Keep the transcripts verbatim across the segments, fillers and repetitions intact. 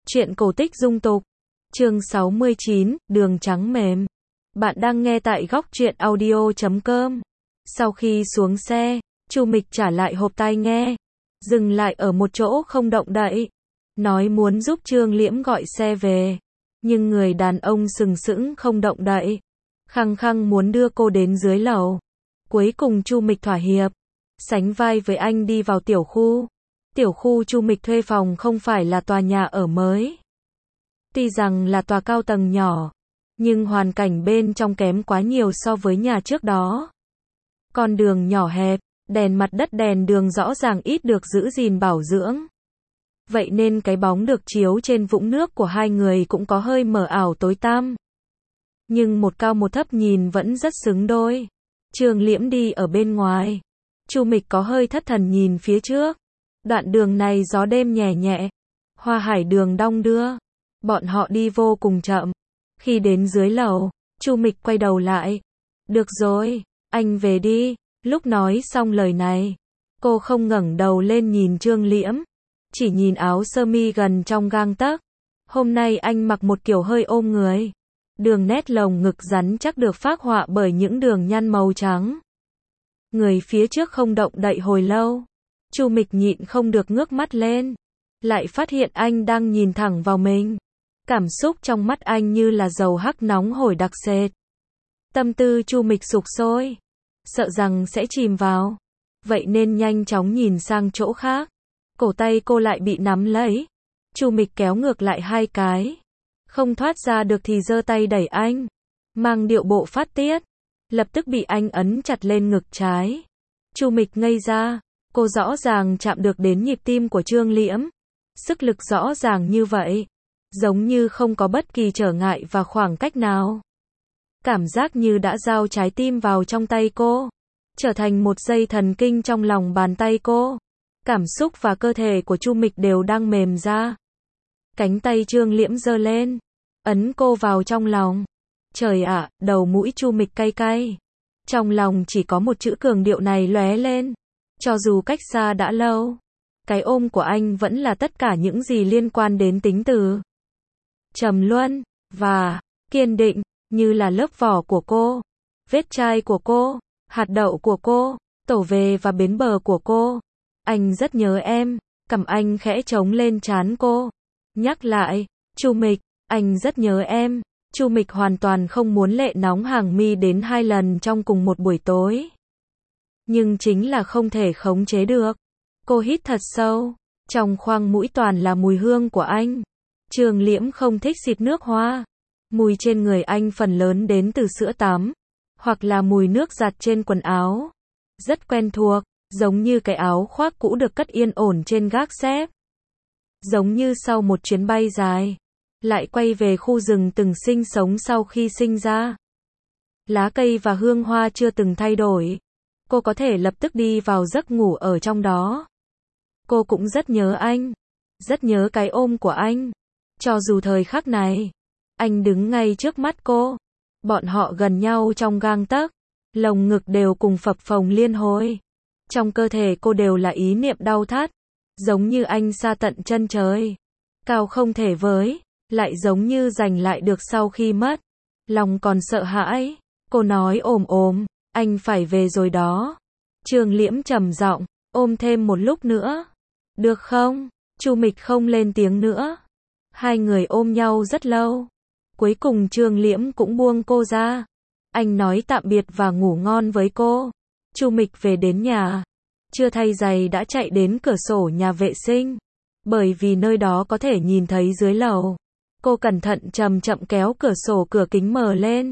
Truyện cổ tích dung tục. Chương sáu mươi chín, đường trắng mềm. Bạn đang nghe tại góc truyện audio chấm com. Sau khi xuống xe, Chu Mịch trả lại hộp tai nghe, dừng lại ở một chỗ không động đậy, nói muốn giúp Trương Liễm gọi xe về, nhưng người đàn ông sừng sững không động đậy, khăng khăng muốn đưa cô đến dưới lầu. Cuối cùng Chu Mịch thỏa hiệp, sánh vai với anh đi vào tiểu khu. Tiểu khu Chu Mịch thuê phòng không phải là tòa nhà ở mới. Tuy rằng là tòa cao tầng nhỏ, nhưng hoàn cảnh bên trong kém quá nhiều so với nhà trước đó. Con đường nhỏ hẹp, đèn mặt đất đèn đường rõ ràng ít được giữ gìn bảo dưỡng. Vậy nên cái bóng được chiếu trên vũng nước của hai người cũng có hơi mờ ảo tối tăm. Nhưng một cao một thấp nhìn vẫn rất xứng đôi. Trương Liễm đi ở bên ngoài. Chu Mịch có hơi thất thần nhìn phía trước. Đoạn đường này gió đêm nhẹ nhẹ, hoa hải đường đong đưa. Bọn họ đi vô cùng chậm. Khi đến dưới lầu, Chu Mịch quay đầu lại. Được rồi, anh về đi. Lúc nói xong lời này, cô không ngẩng đầu lên nhìn Trương Liễm, chỉ nhìn áo sơ mi gần trong gang tấc. Hôm nay anh mặc một kiểu hơi ôm người. Đường nét lồng ngực rắn chắc được phác họa bởi những đường nhăn màu trắng. Người phía trước không động đậy hồi lâu. Chu Mịch nhịn không được ngước mắt lên, lại phát hiện anh đang nhìn thẳng vào mình. Cảm xúc trong mắt anh như là dầu hắc nóng hổi đặc sệt. Tâm tư Chu Mịch sục sôi, sợ rằng sẽ chìm vào, vậy nên nhanh chóng nhìn sang chỗ khác. Cổ tay cô lại bị nắm lấy. Chu Mịch kéo ngược lại hai cái, không thoát ra được thì giơ tay đẩy anh, mang điệu bộ phát tiết. Lập tức bị anh ấn chặt lên ngực trái. Chu Mịch ngây ra. Cô rõ ràng chạm được đến nhịp tim của Trương Liễm. Sức lực rõ ràng như vậy, giống như không có bất kỳ trở ngại và khoảng cách nào. Cảm giác như đã giao trái tim vào trong tay cô, trở thành một dây thần kinh trong lòng bàn tay cô. Cảm xúc và cơ thể của Chu Mịch đều đang mềm ra. Cánh tay Trương Liễm giơ lên, ấn cô vào trong lòng. Trời ạ, đầu mũi Chu Mịch cay cay. Trong lòng chỉ có một chữ cường điệu này lóe lên. Cho dù cách xa đã lâu, cái ôm của anh vẫn là tất cả những gì liên quan đến tính từ. Trầm luân, và kiên định, như là lớp vỏ của cô, vết chai của cô, hạt đậu của cô, tổ về và bến bờ của cô. Anh rất nhớ em, cầm anh khẽ trống lên trán cô. Nhắc lại, Chu Mịch, anh rất nhớ em. Chu Mịch hoàn toàn không muốn lệ nóng hàng mi đến hai lần trong cùng một buổi tối. Nhưng chính là không thể khống chế được. Cô hít thật sâu, trong khoang mũi toàn là mùi hương của anh. Trương Liễm không thích xịt nước hoa. Mùi trên người anh phần lớn đến từ sữa tắm, hoặc là mùi nước giặt trên quần áo. Rất quen thuộc, giống như cái áo khoác cũ được cất yên ổn trên gác xếp. Giống như sau một chuyến bay dài, lại quay về khu rừng từng sinh sống sau khi sinh ra. Lá cây và hương hoa chưa từng thay đổi. Cô có thể lập tức đi vào giấc ngủ ở trong đó. Cô cũng rất nhớ anh, rất nhớ cái ôm của anh. Cho dù thời khắc này, anh đứng ngay trước mắt cô. Bọn họ gần nhau trong gang tấc, lồng ngực đều cùng phập phồng liên hồi. Trong cơ thể cô đều là ý niệm đau thắt, giống như anh xa tận chân trời, cao không thể với, lại giống như giành lại được sau khi mất. Lòng còn sợ hãi, cô nói ồm ồm, anh phải về rồi đó. Trương Liễm trầm giọng, ôm thêm một lúc nữa. Được không? Chu Mịch không lên tiếng nữa. Hai người ôm nhau rất lâu. Cuối cùng Trương Liễm cũng buông cô ra. Anh nói tạm biệt và ngủ ngon với cô. Chu Mịch về đến nhà, chưa thay giày đã chạy đến cửa sổ nhà vệ sinh, bởi vì nơi đó có thể nhìn thấy dưới lầu. Cô cẩn thận chậm chậm kéo cửa sổ cửa kính mở lên.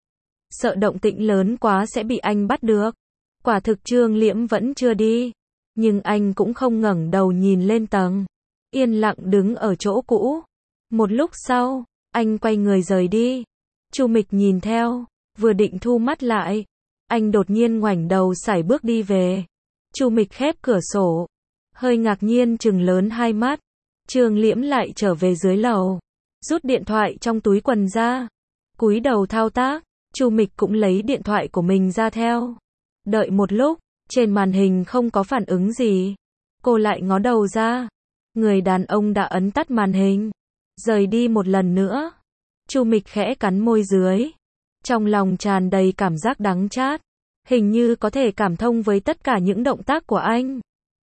Sợ động tĩnh lớn quá sẽ bị anh bắt được. Quả thực Trương Liễm vẫn chưa đi, nhưng anh cũng không ngẩng đầu nhìn lên tầng, yên lặng đứng ở chỗ cũ. Một lúc sau, anh quay người rời đi. Chu Mịch nhìn theo, vừa định thu mắt lại, anh đột nhiên ngoảnh đầu sải bước đi về. Chu Mịch khép cửa sổ, hơi ngạc nhiên trừng lớn hai mắt. Trương Liễm lại trở về dưới lầu, rút điện thoại trong túi quần ra, cúi đầu thao tác. Chu Mịch cũng lấy điện thoại của mình ra theo. Đợi một lúc, trên màn hình không có phản ứng gì. Cô lại ngó đầu ra. Người đàn ông đã ấn tắt màn hình. rời đi một lần nữa. Chu Mịch khẽ cắn môi dưới, trong lòng tràn đầy cảm giác đắng chát, hình như có thể cảm thông với tất cả những động tác của anh.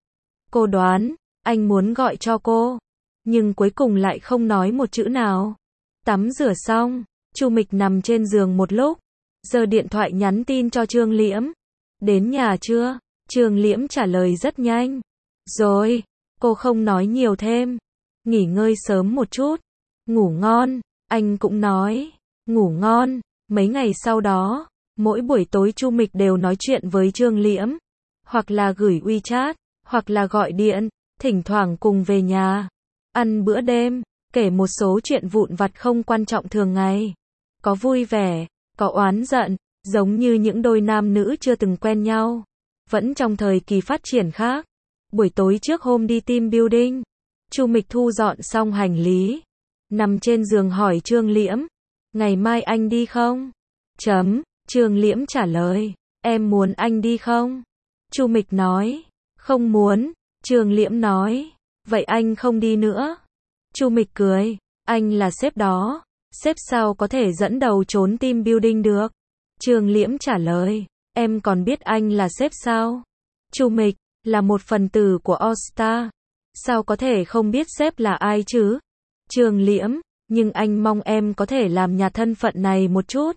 Cô đoán, anh muốn gọi cho cô, nhưng cuối cùng lại không nói một chữ nào. Tắm rửa xong, Chu Mịch nằm trên giường một lúc, giơ điện thoại nhắn tin cho Trương Liễm. Đến nhà chưa? Trương Liễm trả lời rất nhanh. Rồi, cô không nói nhiều thêm. Nghỉ ngơi sớm một chút. Ngủ ngon, anh cũng nói. Ngủ ngon. Mấy ngày sau đó, mỗi buổi tối Chu Mịch đều nói chuyện với Trương Liễm. Hoặc là gửi WeChat, hoặc là gọi điện, thỉnh thoảng cùng về nhà. Ăn bữa đêm, kể một số chuyện vụn vặt không quan trọng thường ngày. Có vui vẻ, có oán giận, giống như những đôi nam nữ chưa từng quen nhau. Vẫn trong thời kỳ phát triển khác. Buổi tối trước hôm đi team building, Chu Mịch thu dọn xong hành lý, nằm trên giường hỏi Trương Liễm, ngày mai anh đi không? Chấm, Trương Liễm trả lời, em muốn anh đi không? Chu Mịch nói, không muốn. Trương Liễm nói, vậy anh không đi nữa. Chu Mịch cười, anh là sếp đó, sếp sao có thể dẫn đầu trốn team building được? Trương Liễm trả lời, em còn biết anh là sếp sao? Chu Mịch, là một phần tử của All Star, sao có thể không biết sếp là ai chứ? Trương Liễm, nhưng anh mong em có thể làm nhà thân phận này một chút.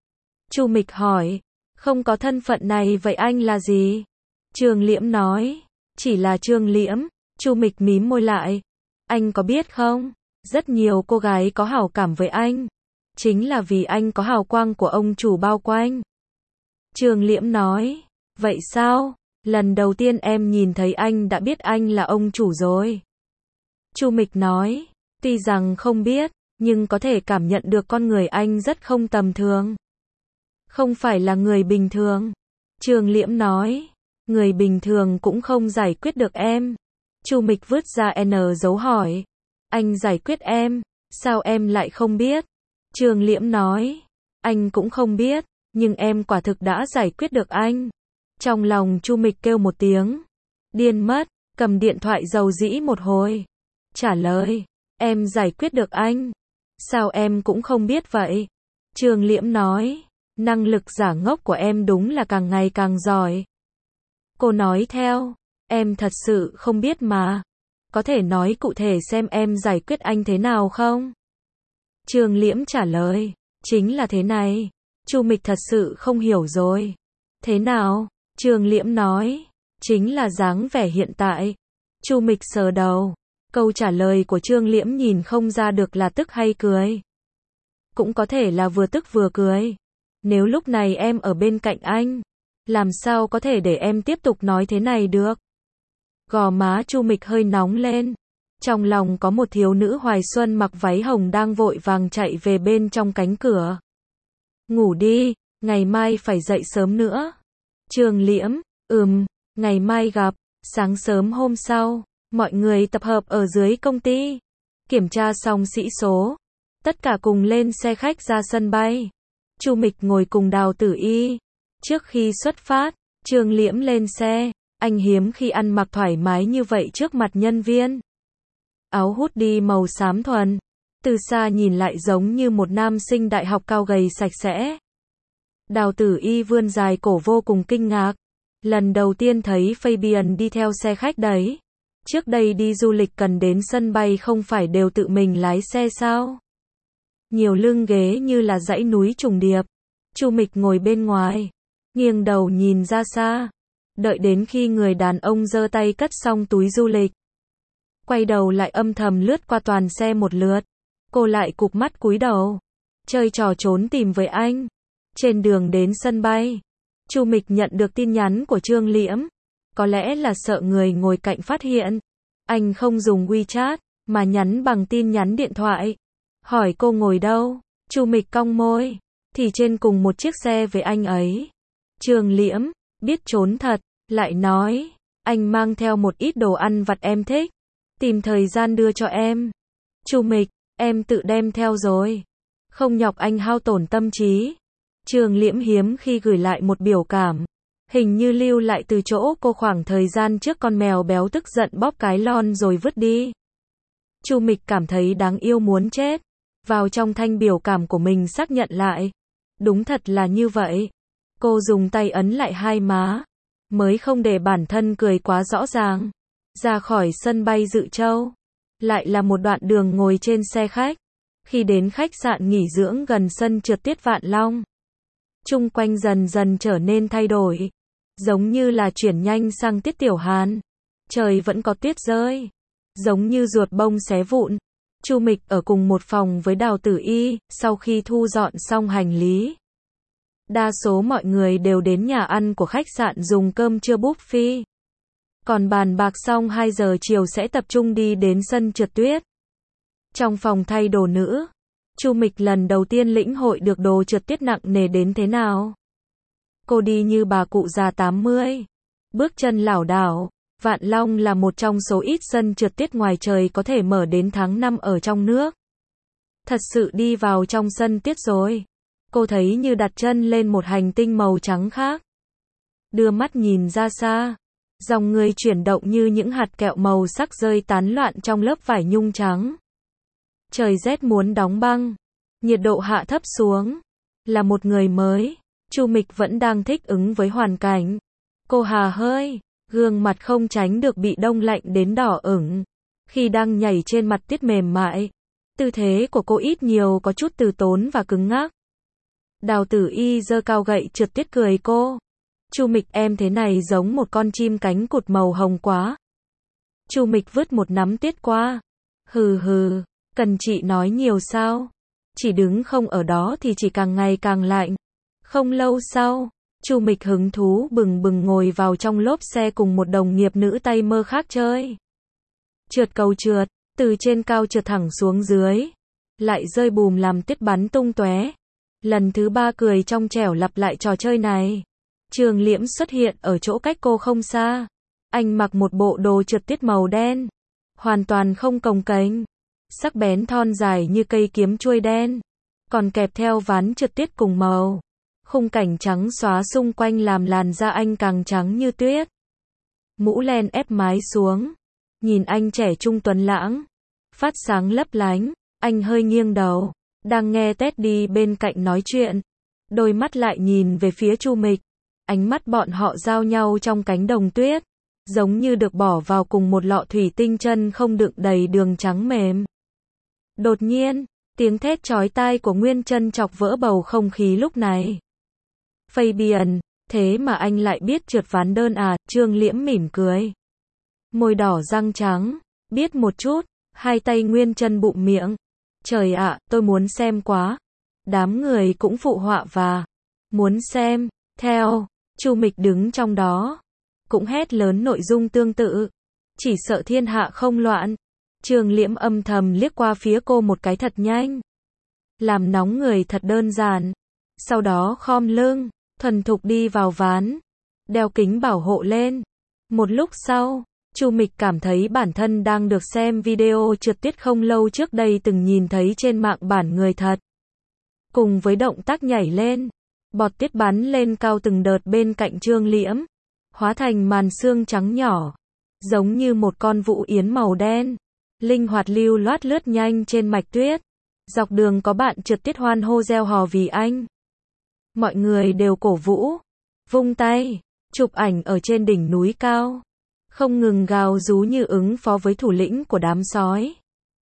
Chu Mịch hỏi, không có thân phận này vậy anh là gì? Trương Liễm nói, chỉ là Trương Liễm. Chu Mịch mím môi lại, anh có biết không? Rất nhiều cô gái có hảo cảm với anh, chính là vì anh có hào quang của ông chủ bao quanh. Trương Liễm nói, vậy sao? Lần đầu tiên em nhìn thấy anh đã biết anh là ông chủ rồi. Chu Mịch nói, tuy rằng không biết, nhưng có thể cảm nhận được con người anh rất không tầm thường. Không phải là người bình thường. Trương Liễm nói, người bình thường cũng không giải quyết được em. Chu Mịch vứt ra N dấu hỏi, anh giải quyết em, sao em lại không biết? Trương Liễm nói, anh cũng không biết, nhưng em quả thực đã giải quyết được anh. Trong lòng Chu Mịch kêu một tiếng, điên mất, cầm điện thoại dầu dĩ một hồi. Trả lời, em giải quyết được anh. Sao em cũng không biết vậy? Trương Liễm nói, năng lực giả ngốc của em đúng là càng ngày càng giỏi. Cô nói theo, em thật sự không biết mà. Có thể nói cụ thể xem em giải quyết anh thế nào không? Trương Liễm trả lời, chính là thế này. Chu Mịch thật sự không hiểu rồi. Thế nào? Trương Liễm nói, chính là dáng vẻ hiện tại. Chu Mịch sờ đầu. Câu trả lời của Trương Liễm nhìn không ra được là tức hay cười. Cũng có thể là vừa tức vừa cười. Nếu lúc này em ở bên cạnh anh, làm sao có thể để em tiếp tục nói thế này được? Gò má Chu Mịch hơi nóng lên. Trong lòng có một thiếu nữ hoài xuân mặc váy hồng đang vội vàng chạy về bên trong cánh cửa. Ngủ đi, ngày mai phải dậy sớm nữa. Trương Liễm, ừm, ngày mai gặp. Sáng sớm hôm sau, mọi người tập hợp ở dưới công ty. Kiểm tra xong sĩ số, tất cả cùng lên xe khách ra sân bay. Chu Mịch ngồi cùng Đào Tử Y. Trước khi xuất phát, Trương Liễm lên xe. Anh hiếm khi ăn mặc thoải mái như vậy trước mặt nhân viên. Áo hoodie màu xám thuần, từ xa nhìn lại giống như một nam sinh đại học cao gầy sạch sẽ. Đào Tử Y vươn dài cổ vô cùng kinh ngạc. Lần đầu tiên thấy Fabian đi theo xe khách đấy. Trước đây đi du lịch cần đến sân bay không phải đều tự mình lái xe sao? Nhiều lưng ghế như là dãy núi trùng điệp. Chu Mịch ngồi bên ngoài, nghiêng đầu nhìn ra xa. Đợi đến khi người đàn ông giơ tay cất xong túi du lịch, quay đầu lại âm thầm lướt qua toàn xe một lượt. Cô lại cụp mắt cúi đầu, chơi trò trốn tìm với anh. Trên đường đến sân bay, Chu Mịch nhận được tin nhắn của Trương Liễm. Có lẽ là sợ người ngồi cạnh phát hiện, anh không dùng WeChat, mà nhắn bằng tin nhắn điện thoại. Hỏi cô ngồi đâu? Chu Mịch cong môi, thì trên cùng một chiếc xe với anh ấy. Trương Liễm, biết trốn thật, lại nói, anh mang theo một ít đồ ăn vặt em thích, tìm thời gian đưa cho em. Chu Mịch, em tự đem theo rồi, không nhọc anh hao tổn tâm trí. Trương Liễm hiếm khi gửi lại một biểu cảm, hình như lưu lại từ chỗ cô khoảng thời gian trước con mèo béo tức giận bóp cái lon rồi vứt đi. Chu Mịch cảm thấy đáng yêu muốn chết. Vào trong thanh biểu cảm của mình xác nhận lại. Đúng thật là như vậy. Cô dùng tay ấn lại hai má. Mới không để bản thân cười quá rõ ràng. Ra khỏi sân bay Dự Châu. Lại là một đoạn đường ngồi trên xe khách. Khi đến khách sạn nghỉ dưỡng gần sân trượt tuyết Vạn Long. Chung quanh dần dần trở nên thay đổi. Giống như là chuyển nhanh sang tiết Tiểu Hàn. Trời vẫn có tuyết rơi. Giống như ruột bông xé vụn. Chu Mịch ở cùng một phòng với Đào Tử Y, sau khi thu dọn xong hành lý. Đa số mọi người đều đến nhà ăn của khách sạn dùng cơm trưa buffet. Còn bàn bạc xong hai giờ chiều sẽ tập trung đi đến sân trượt tuyết. Trong phòng thay đồ nữ, Chu Mịch lần đầu tiên lĩnh hội được đồ trượt tuyết nặng nề đến thế nào. Cô đi như bà cụ già tám mươi. Bước chân lảo đảo. Vạn Long là một trong số ít sân trượt tuyết ngoài trời có thể mở đến tháng năm ở trong nước. Thật sự đi vào trong sân tuyết rồi. Cô thấy như đặt chân lên một hành tinh màu trắng khác. Đưa mắt nhìn ra xa. Dòng người chuyển động như những hạt kẹo màu sắc rơi tán loạn trong lớp vải nhung trắng. Trời rét muốn đóng băng. Nhiệt độ hạ thấp xuống. Là một người mới. Chu Mịch vẫn đang thích ứng với hoàn cảnh. Cô hà hơi. Gương mặt không tránh được bị đông lạnh đến đỏ ửng. Khi đang nhảy trên mặt tuyết mềm mại. Tư thế của cô ít nhiều có chút từ tốn và cứng ngắc. Đào Tử Y giơ cao gậy trượt tuyết cười cô. Chu Mịch em thế này giống một con chim cánh cụt màu hồng quá. Chu Mịch vứt một nắm tuyết qua. Hừ hừ, cần chị nói nhiều sao? Chỉ đứng không ở đó thì chỉ càng ngày càng lạnh. Không lâu sau, Chu Mịch hứng thú bừng bừng ngồi vào trong lốp xe cùng một đồng nghiệp nữ tay mơ khác chơi. Trượt cầu trượt, từ trên cao trượt thẳng xuống dưới. Lại rơi bùm làm tuyết bắn tung tóe. Lần thứ ba cười trong trẻo lặp lại trò chơi này. Trường Liễm xuất hiện ở chỗ cách cô không xa. Anh mặc một bộ đồ trượt tuyết màu đen. Hoàn toàn không cồng kềnh. Sắc bén thon dài như cây kiếm chuôi đen. Còn kẹp theo ván trượt tuyết cùng màu. Khung cảnh trắng xóa xung quanh làm làn da anh càng trắng như tuyết. Mũ len ép mái xuống. Nhìn anh trẻ trung tuấn lãng. Phát sáng lấp lánh. Anh hơi nghiêng đầu. Đang nghe Teddy bên cạnh nói chuyện. Đôi mắt lại nhìn về phía Chu Mịch. Ánh mắt bọn họ giao nhau trong cánh đồng tuyết. Giống như được bỏ vào cùng một lọ thủy tinh chân không đựng đầy đường trắng mềm. Đột nhiên, tiếng thét chói tai của Nguyên Chân chọc vỡ bầu không khí lúc này. Fabian, thế mà anh lại biết trượt ván đơn à? Trương Liễm mỉm cười. Môi đỏ răng trắng, biết một chút, hai tay Nguyên Chân bụm miệng. Trời ạ, tôi muốn xem quá. Đám người cũng phụ họa và muốn xem, theo, Chu Mịch đứng trong đó. Cũng hét lớn nội dung tương tự. Chỉ sợ thiên hạ không loạn. Trương Liễm âm thầm liếc qua phía cô một cái thật nhanh. Làm nóng người thật đơn giản. Sau đó khom lưng, thuần thục đi vào ván. Đeo kính bảo hộ lên. Một lúc sau, Chu Mịch cảm thấy bản thân đang được xem video trượt tuyết không lâu trước đây từng nhìn thấy trên mạng bản người thật. Cùng với động tác nhảy lên, bọt tuyết bắn lên cao từng đợt bên cạnh Trương Liễm, hóa thành màn sương trắng nhỏ, giống như một con vũ yến màu đen, linh hoạt lưu loát lướt nhanh trên mạch tuyết. Dọc đường có bạn trượt tuyết hoan hô reo hò vì anh. Mọi người đều cổ vũ, vung tay, chụp ảnh ở trên đỉnh núi cao. Không ngừng gào rú như ứng phó với thủ lĩnh của đám sói.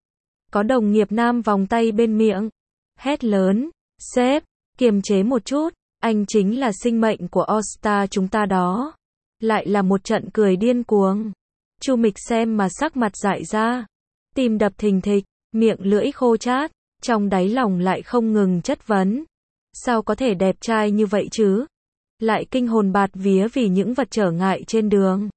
Có đồng nghiệp nam vòng tay bên miệng, hét lớn, sếp, kiềm chế một chút, anh chính là sinh mệnh của All Star chúng ta đó. Lại là một trận cười điên cuồng. Chu Mịch xem mà sắc mặt dại ra, tim đập thình thịch, miệng lưỡi khô chát, trong đáy lòng lại không ngừng chất vấn. Sao có thể đẹp trai như vậy chứ? Lại kinh hồn bạt vía vì những vật trở ngại trên đường.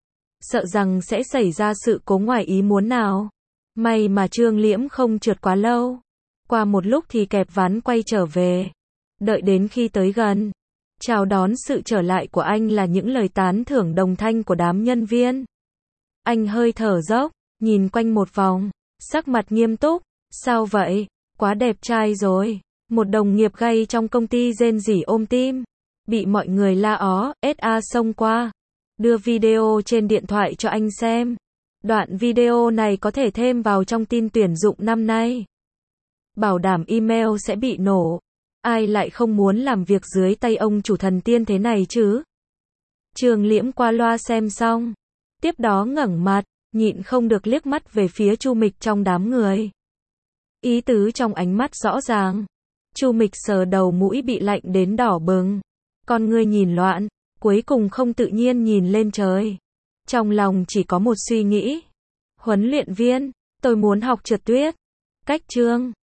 Sợ rằng sẽ xảy ra sự cố ngoài ý muốn nào. May mà Trương Liễm không trượt quá lâu. Qua một lúc thì kẹp ván quay trở về. Đợi đến khi tới gần, chào đón sự trở lại của anh là những lời tán thưởng đồng thanh của đám nhân viên. Anh hơi thở dốc, nhìn quanh một vòng, sắc mặt nghiêm túc. Sao vậy? Quá đẹp trai rồi. Một đồng nghiệp gay trong công ty rên rỉ ôm tim. Bị mọi người la ó, ét a xông qua. Đưa video trên điện thoại cho anh xem. Đoạn video này có thể thêm vào trong tin tuyển dụng năm nay. Bảo đảm email sẽ bị nổ. Ai lại không muốn làm việc dưới tay ông chủ thần tiên thế này chứ? Trường Liễm qua loa xem xong. Tiếp đó ngẩng mặt, nhịn không được liếc mắt về phía Chu Mịch trong đám người. Ý tứ trong ánh mắt rõ ràng. Chu Mịch sờ đầu mũi bị lạnh đến đỏ bừng. Con ngươi nhìn loạn, cuối cùng không tự nhiên nhìn lên trời. Trong lòng chỉ có một suy nghĩ. Huấn luyện viên, tôi muốn học trượt tuyết. Cách chương